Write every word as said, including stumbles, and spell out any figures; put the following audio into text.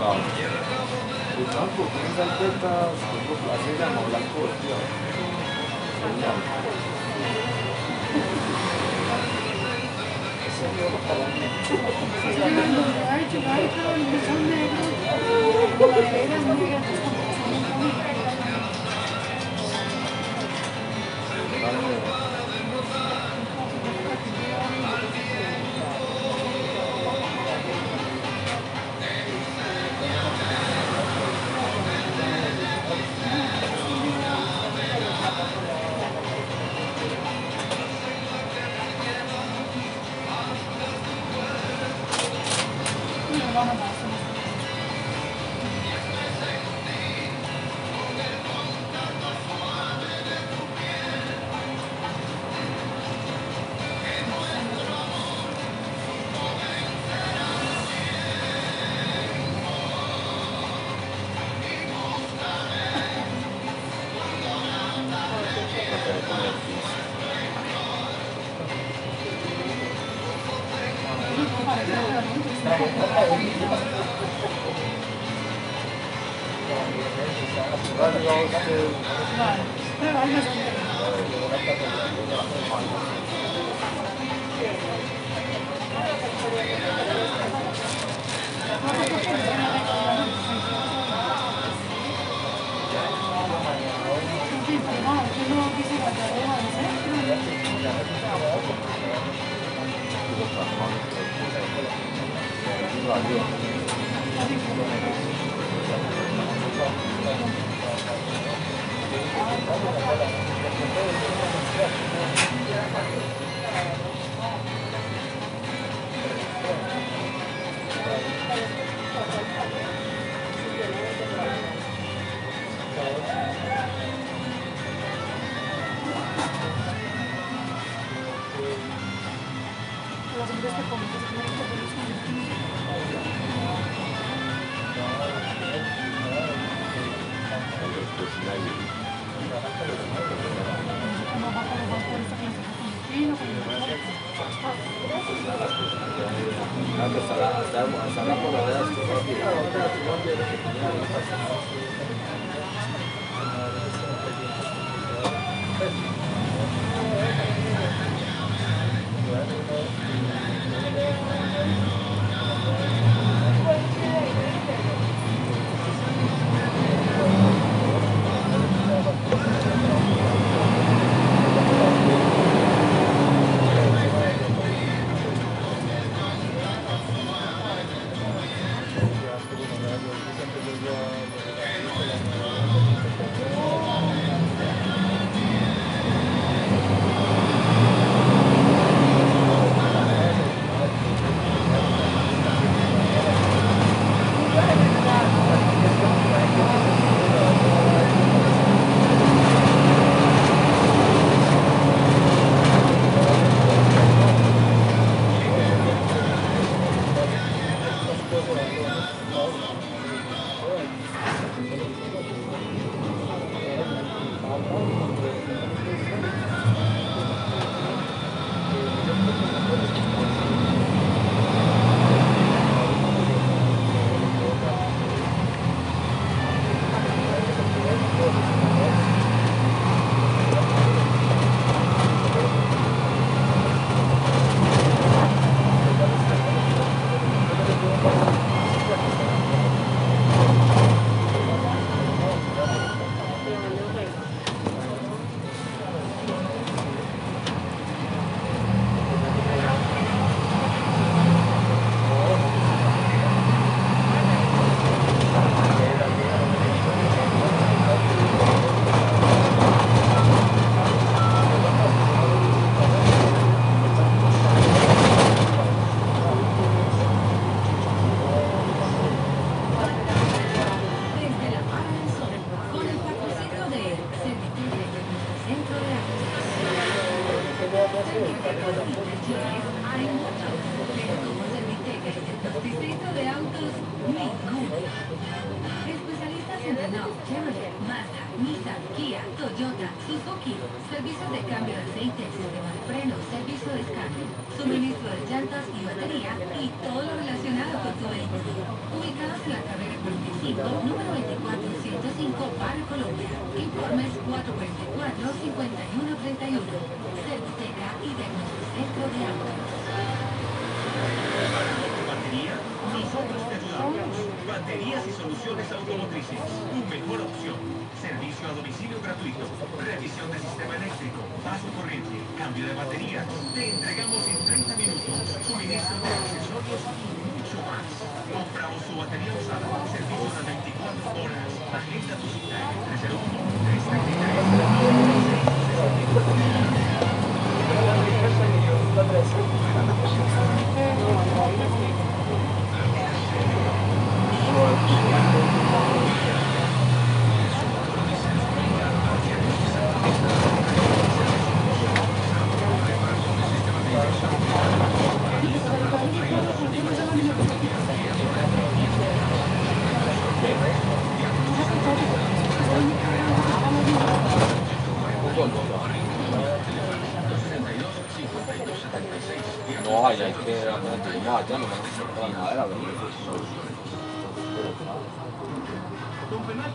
blanco, tiene salpetas, así se llama, blanco vestido. Ay, chugar, pero son negros, maderas negras, Distrito de Autos Ninguno. Especialistas en Renault, Chevrolet, Mazda, Nissan, Kia, Toyota, Suzuki. Servicios de cambio de aceite, sistema de frenos, servicio de escáner, suministro de llantas y batería y todo lo relacionado con tu vehículo. Ubicados en la carrera México, número veinticuatro ciento cinco, Barrio Colombia. Informes cuatro cuatro cuatro, cinco uno tres uno. Serviteca y Diagnóstico de Autos. ¿Batería? Nosotros te ayudamos. Baterías y soluciones automotrices. Tu mejor opción. Servicio a domicilio gratuito. Revisión de sistema eléctrico. Paso corriente. Cambio de baterías. Te entregamos en treinta minutos. Suministro de accesorios y mucho más. Compramos su batería usada. Servicio de veinticuatro horas. Agenda tu cita en el tres cero uno, tres tres tres, nueve seis No, hay que no, ya no me gusta nada,